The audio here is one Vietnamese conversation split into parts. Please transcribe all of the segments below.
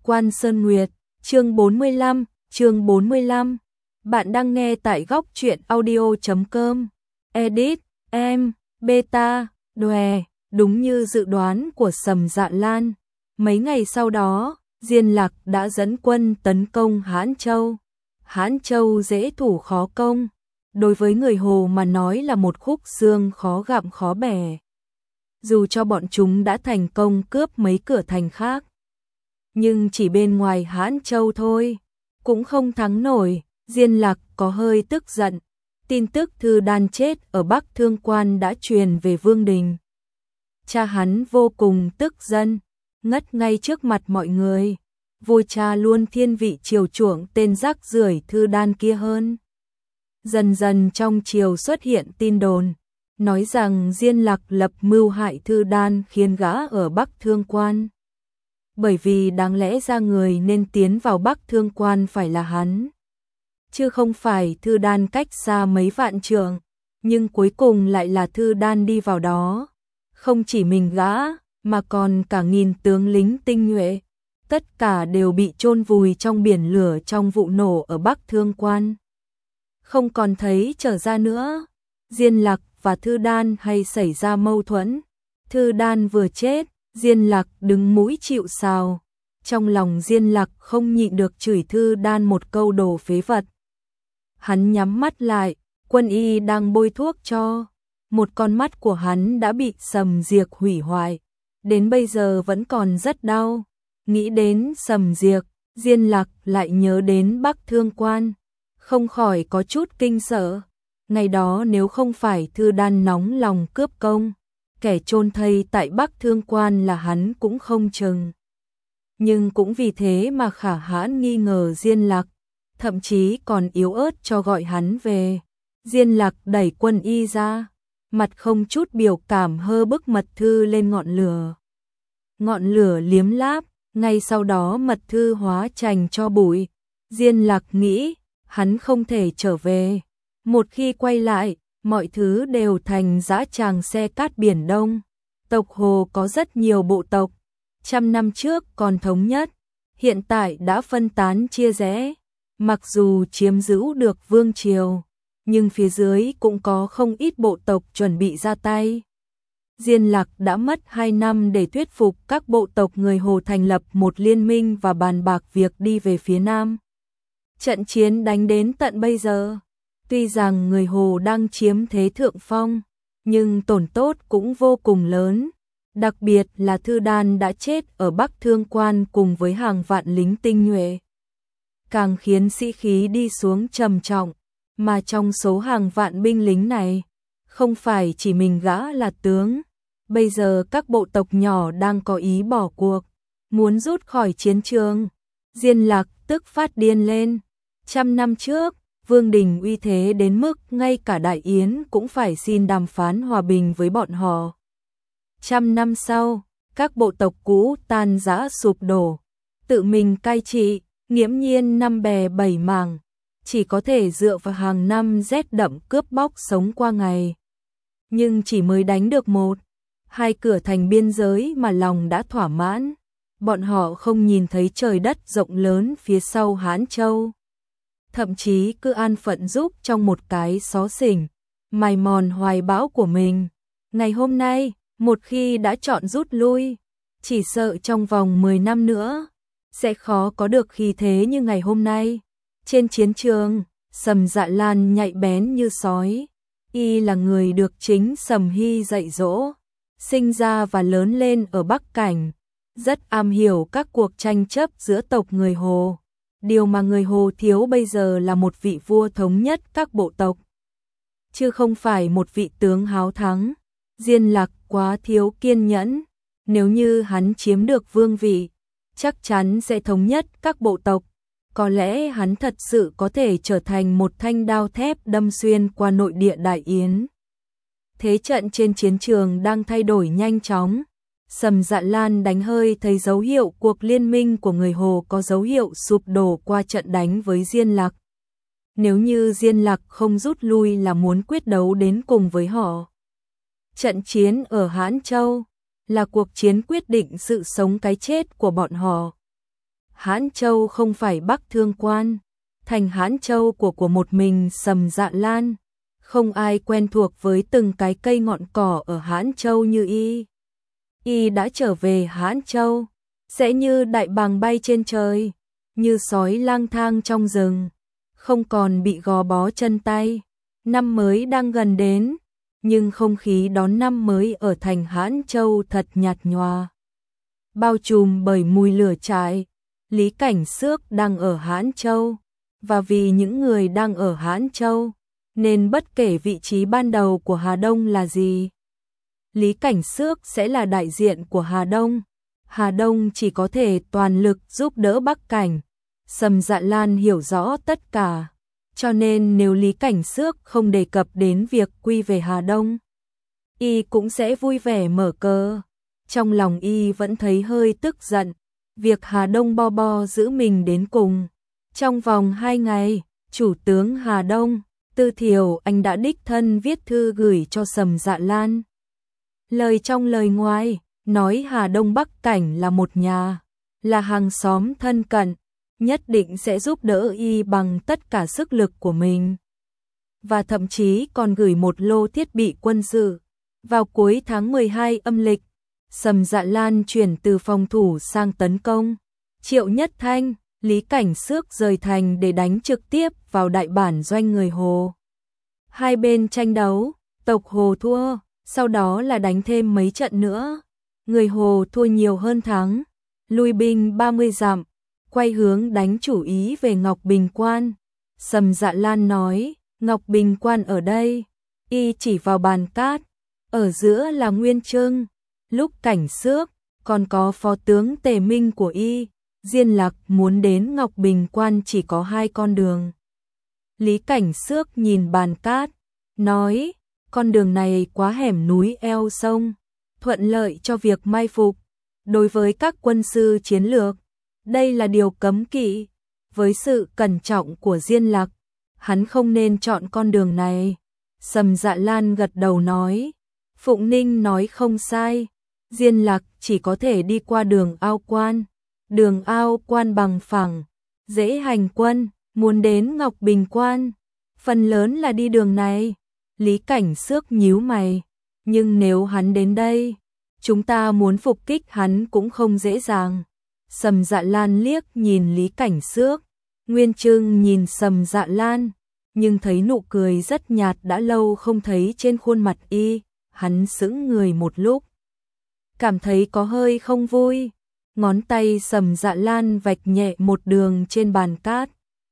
Quan Sơn Nguyệt, chương 45. Bạn đang nghe tại góc truyện audio.com. Edit, em, beta, đòe, đúng như dự đoán của Sầm Dạ Lan. Mấy ngày sau đó, Diên Lạc đã dẫn quân tấn công Hãn Châu. Hãn Châu dễ thủ khó công, đối với người Hồ mà nói là một khúc xương khó gặm khó bẻ. Dù cho bọn chúng đã thành công cướp mấy cửa thành khác, nhưng chỉ bên ngoài Hãn Châu thôi, cũng không thắng nổi. Diên Lạc có hơi tức giận. Tin tức Thư Đan chết ở Bắc Thương Quan đã truyền về Vương Đình. Cha hắn vô cùng tức giận, ngất ngay trước mặt mọi người. Vua cha luôn thiên vị chiều chuộng tên rác rưởi Thư Đan kia hơn. Dần dần trong triều xuất hiện tin đồn, nói rằng Diên Lạc lập mưu hại Thư Đan khiến gã ở Bắc Thương Quan. Bởi vì đáng lẽ ra người nên tiến vào Bắc Thương Quan phải là hắn, chứ không phải Thư Đan cách xa mấy vạn trượng, nhưng cuối cùng lại là Thư Đan đi vào đó. Không chỉ mình gã, mà còn cả nghìn tướng lính tinh nhuệ, tất cả đều bị chôn vùi trong biển lửa trong vụ nổ ở Bắc Thương Quan. Không còn thấy trở ra nữa. Diên Lạc và Thư Đan hay xảy ra mâu thuẫn. Thư Đan vừa chết, Diên Lạc đứng mũi chịu sào. Trong lòng Diên Lạc không nhịn được chửi Thư Đan một câu đồ phế vật. Hắn nhắm mắt lại, Quân y đang bôi thuốc cho. Một con mắt của hắn đã bị Sầm Diệc hủy hoại, đến bây giờ vẫn còn rất đau. Nghĩ đến Sầm Diệc, Diên Lạc lại nhớ đến Bắc Thương Quan, không khỏi có chút kinh sợ. Ngày đó nếu không phải Thư Đan nóng lòng cướp công, kẻ chôn thây tại Bắc Thương Quan là hắn cũng không chừng. Nhưng cũng vì thế mà Khả Hãn nghi ngờ Diên Lạc, thậm chí còn yếu ớt cho gọi hắn về. Diên Lạc đẩy Quân y ra, mặt không chút biểu cảm hơ bức mật thư lên ngọn lửa. Ngọn lửa liếm láp, ngay sau đó mật thư hóa thành tro bụi. Diên Lạc nghĩ, hắn không thể trở về. Một khi quay lại, mọi thứ đều thành dã tràng xe cát biển Đông. Tộc Hồ có rất nhiều bộ tộc, 100 năm trước còn thống nhất, hiện tại đã phân tán chia rẽ. Mặc dù chiếm giữ được vương triều, nhưng phía dưới cũng có không ít bộ tộc chuẩn bị ra tay. Diên Lạc đã mất 2 năm để thuyết phục các bộ tộc người Hồ thành lập một liên minh và bàn bạc việc đi về phía Nam. Trận chiến đánh đến tận bây giờ, tuy rằng người Hồ đang chiếm thế thượng phong, nhưng tổn thất cũng vô cùng lớn. Đặc biệt là Thư Đan đã chết ở Bắc Thương Quan cùng với hàng vạn lính tinh nhuệ, càng khiến sĩ khí đi xuống trầm trọng. Mà trong số hàng vạn binh lính này, không phải chỉ mình gã là tướng. Bây giờ các bộ tộc nhỏ đang có ý bỏ cuộc, muốn rút khỏi chiến trường. Diên Lạc tức phát điên lên. 100 năm trước, Vương Đình uy thế đến mức ngay cả Đại Yến cũng phải xin đàm phán hòa bình với bọn họ. 100 năm sau, các bộ tộc cũ tan rã sụp đổ, tự mình cai trị, nghiễm nhiên năm bè bảy mảng, chỉ có thể dựa vào hàng năm rét đậm cướp bóc sống qua ngày. Nhưng chỉ mới đánh được 1-2 cửa thành biên giới mà lòng đã thỏa mãn. Bọn họ không nhìn thấy trời đất rộng lớn phía sau Hãn Châu, thậm chí cứ an phận giúp trong một cái xó xỉnh, mài mòn hoài bão của mình. Ngày hôm nay, một khi đã chọn rút lui, chỉ sợ trong vòng 10 năm nữa sẽ khó có được khí thế như ngày hôm nay. Trên chiến trường, Sầm Dạ Lan nhạy bén như sói. Y là người được chính Sầm Hy dạy dỗ, sinh ra và lớn lên ở Bắc Cảnh, rất am hiểu các cuộc tranh chấp giữa tộc người Hồ. Điều mà người Hồ thiếu bây giờ là một vị vua thống nhất các bộ tộc, chứ không phải một vị tướng háo thắng. Diên Lạc quá thiếu kiên nhẫn. Nếu như hắn chiếm được vương vị, chắc chắn sẽ thống nhất các bộ tộc. Có lẽ hắn thật sự có thể trở thành một thanh đao thép đâm xuyên qua nội địa Đại Yến. Thế trận trên chiến trường đang thay đổi nhanh chóng. Sầm Dạ Lan đánh hơi thấy dấu hiệu cuộc liên minh của người Hồ có dấu hiệu sụp đổ qua trận đánh với Diên Lạc. Nếu như Diên Lạc không rút lui là muốn quyết đấu đến cùng với họ. Trận chiến ở Hãn Châu là cuộc chiến quyết định sự sống cái chết của bọn họ. Hãn Châu không phải Bắc Thương Quan, thành Hãn Châu của một mình Sầm Dạ Lan. Không ai quen thuộc với từng cái cây ngọn cỏ ở Hãn Châu như y. Y đã trở về Hãn Châu, sẽ như đại bàng bay trên trời, như sói lang thang trong rừng, không còn bị gò bó chân tay. Năm mới đang gần đến, nhưng không khí đón năm mới ở thành Hãn Châu thật nhạt nhòa, bao trùm bởi mùi lửa trại. Lý Cảnh Xước đang ở Hãn Châu, và vì những người đang ở Hãn Châu, nên bất kể vị trí ban đầu của Hà Đông là gì, Lý Cảnh Xước sẽ là đại diện của Hà Đông. Hà Đông chỉ có thể toàn lực giúp đỡ Bắc Cảnh. Sầm Dạ Lan hiểu rõ tất cả, cho nên nếu Lý Cảnh Xước không đề cập đến việc quy về Hà Đông, y cũng sẽ vui vẻ mở cờ. Trong lòng y vẫn thấy hơi tức giận, việc Hà Đông bo bo giữ mình đến cùng. Trong vòng 2 ngày, chủ tướng Hà Đông, Tư Thiểu Anh đã đích thân viết thư gửi cho Sầm Dạ Lan. Lời trong lời ngoài, nói Hà Đông Bắc Cảnh là một nhà, là hàng xóm thân cận, nhất định sẽ giúp đỡ y bằng tất cả sức lực của mình. Và thậm chí còn gửi một lô thiết bị quân sự. Vào cuối tháng 12 âm lịch, Sầm Dạ Lan chuyển từ phòng thủ sang tấn công. Triệu Nhất Thanh, Lý Cảnh Xước rời thành để đánh trực tiếp vào đại bản doanh người Hồ. Hai bên tranh đấu, tộc Hồ thua, sau đó là đánh thêm mấy trận nữa. Người Hồ thua nhiều hơn thắng, lui binh 30 dặm, quay hướng đánh chủ ý về Ngọc Bình Quan. Sầm Dạ Lan nói, Ngọc Bình Quan ở đây, y chỉ vào bàn cát, ở giữa là Nguyên Trưng, Lúc Cảnh Xước, còn có phó tướng Tề Minh của y. Diên Lạc muốn đến Ngọc Bình Quan chỉ có 2 con đường. Lý Cảnh Xước nhìn bàn cát, nói, con đường này quá hẻm núi eo sông, thuận lợi cho việc mai phục. Đối với các quân sư chiến lược, đây là điều cấm kỵ. Với sự cẩn trọng của Diên Lạc, hắn không nên chọn con đường này. Sầm Dạ Lan gật đầu nói, Phụng Ninh nói không sai, Diên Lạc chỉ có thể đi qua đường Ao Quan. Đường Ao Quan bằng phẳng, dễ hành quân, muốn đến Ngọc Bình Quan, phần lớn là đi đường này. Lý Cảnh Xước nhíu mày, nhưng nếu hắn đến đây, chúng ta muốn phục kích hắn cũng không dễ dàng. Sầm Dạ Lan liếc nhìn Lý Cảnh Xước, Nguyên Trưng nhìn Sầm Dạ Lan, nhưng thấy nụ cười rất nhạt đã lâu không thấy trên khuôn mặt y, hắn sững người một lúc, cảm thấy có hơi không vui. Ngón tay Sầm Dạ Lan vạch nhẹ một đường trên bàn cát,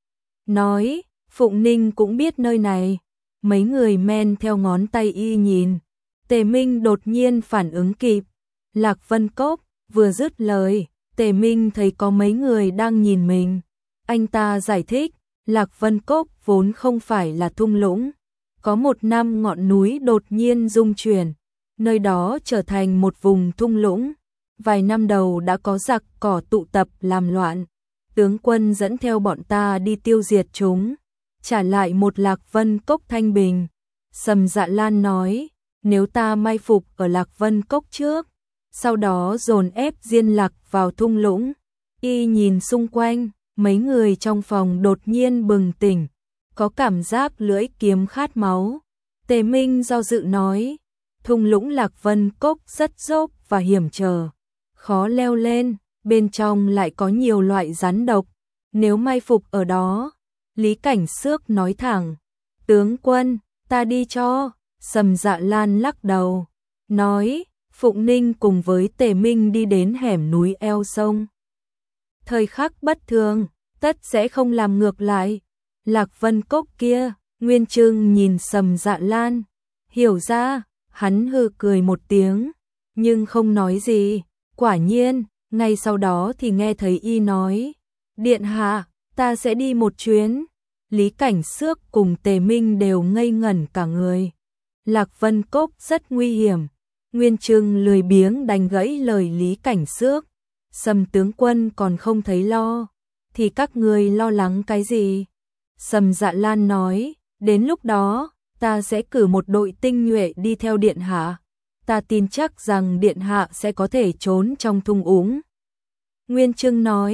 nói, Phụng Ninh cũng biết nơi này. Mấy người men theo ngón tay y nhìn. Tề Minh đột nhiên phản ứng kịp. Lạc Vân Cốc, vừa dứt lời, Tề Minh thấy có mấy người đang nhìn mình. Anh ta giải thích, Lạc Vân Cốc vốn không phải là thung lũng. Có một năm ngọn núi đột nhiên rung chuyển, nơi đó trở thành một vùng thung lũng. Vài năm đầu đã có giặc cỏ tụ tập làm loạn, tướng quân dẫn theo bọn ta đi tiêu diệt chúng, trả lại một Lạc Vân Cốc thanh bình. Sầm Dạ Lan nói, nếu ta mai phục ở Lạc Vân Cốc trước, sau đó dồn ép Diên Lạc vào thung lũng. Y nhìn xung quanh, mấy người trong phòng đột nhiên bừng tỉnh, có cảm giác lưỡi kiếm khát máu. Tề Minh do dự nói, thung lũng Lạc Vân Cốc rất dốc và hiểm trở, khó leo lên, bên trong lại có nhiều loại rắn độc, nếu mai phục ở đó. Lý Cảnh Xước nói thẳng, tướng quân, ta đi cho. Sầm Dạ Lan lắc đầu, nói, Phụng Ninh cùng với Tề Minh đi đến hẻm núi eo sông. Thời khắc bất thường, tất sẽ không làm ngược lại. Lạc Vân Cốc kia, Nguyên Trưng nhìn Sầm Dạ Lan, hiểu ra, hắn hừ cười một tiếng, nhưng không nói gì. Quả nhiên, ngay sau đó thì nghe thấy y nói, Điện hạ, ta sẽ đi một chuyến. Lý Cảnh Xước cùng Tề Minh đều ngây ngẩn cả người. Lạc Vân Cốc rất nguy hiểm. Nguyên Trưng lười biếng đành gãy lời Lý Cảnh Xước. Sầm tướng quân còn không thấy lo, thì các người lo lắng cái gì? Sầm Dạ Lan nói, đến lúc đó, ta sẽ cử một đội tinh nhuệ đi theo điện hạ. Ta tin chắc rằng điện hạ sẽ có thể trốn trong thung ũng. Nguyên Trưng nói,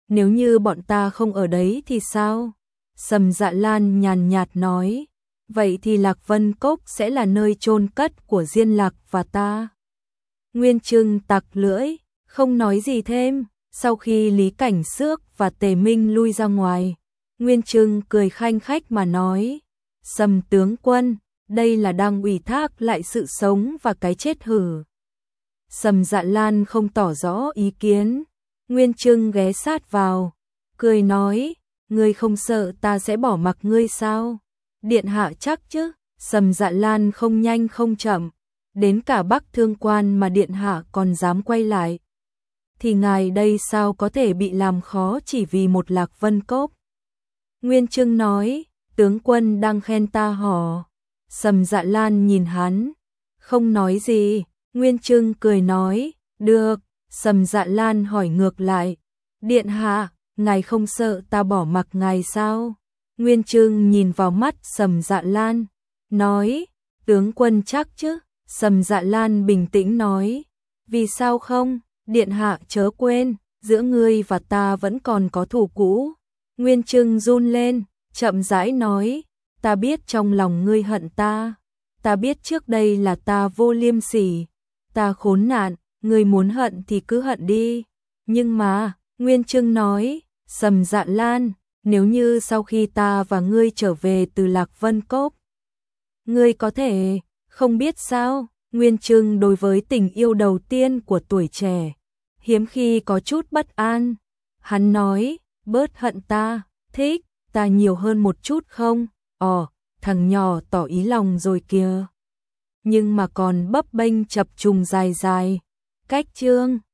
nếu như bọn ta không ở đấy thì sao? Sầm Dạ Lan nhàn nhạt nói, vậy thì Lạc Vân Cốc sẽ là nơi chôn cất của Diên Lạc và ta. Nguyên Trưng tặc lưỡi, không nói gì thêm. Sau khi Lý Cảnh Xước và Tề Minh lui ra ngoài, Nguyên Trưng cười khanh khách mà nói, Sầm tướng quân, đây là đang ủy thác lại sự sống và cái chết hử? Sầm Dạ Lan không tỏ rõ ý kiến. Nguyên Trưng ghé sát vào, cười nói, ngươi không sợ ta sẽ bỏ mặc ngươi sao? Điện hạ chắc chứ? Sầm Dạ Lan không nhanh không chậm, đến cả Bắc Thương Quan mà điện hạ còn dám quay lại, thì ngài đây sao có thể bị làm khó chỉ vì một Lạc Vân Cốc? Nguyên Trưng nói, tướng quân đang khen ta hò. Sầm Dạ Lan nhìn hắn, không nói gì. Nguyên Trưng cười nói, được. Sầm Dạ Lan hỏi ngược lại, điện hạ, ngài không sợ ta bỏ mặc ngài sao? Nguyên Trưng nhìn vào mắt Sầm Dạ Lan, nói, tướng quân chắc chứ? Sầm Dạ Lan bình tĩnh nói, vì sao không? Điện hạ chớ quên, giữa ngươi và ta vẫn còn có thù cũ. Nguyên Trưng run lên, chậm rãi nói, ta biết trong lòng ngươi hận ta. Ta biết trước đây là ta vô liêm sỉ, ta khốn nạn, ngươi muốn hận thì cứ hận đi. Nhưng mà, Nguyên Trưng nói, Sầm Dạ Lan, nếu như sau khi ta và ngươi trở về từ Lạc Vân Cốc, ngươi có thể không biết sao? Nguyên Trưng đối với tình yêu đầu tiên của tuổi trẻ, hiếm khi có chút bất an. Hắn nói, bớt hận ta, thích ta nhiều hơn một chút không? Thằng nhỏ tỏ ý lòng rồi kìa. Nhưng mà còn bấp bênh chập trùng dài dài. Cách chương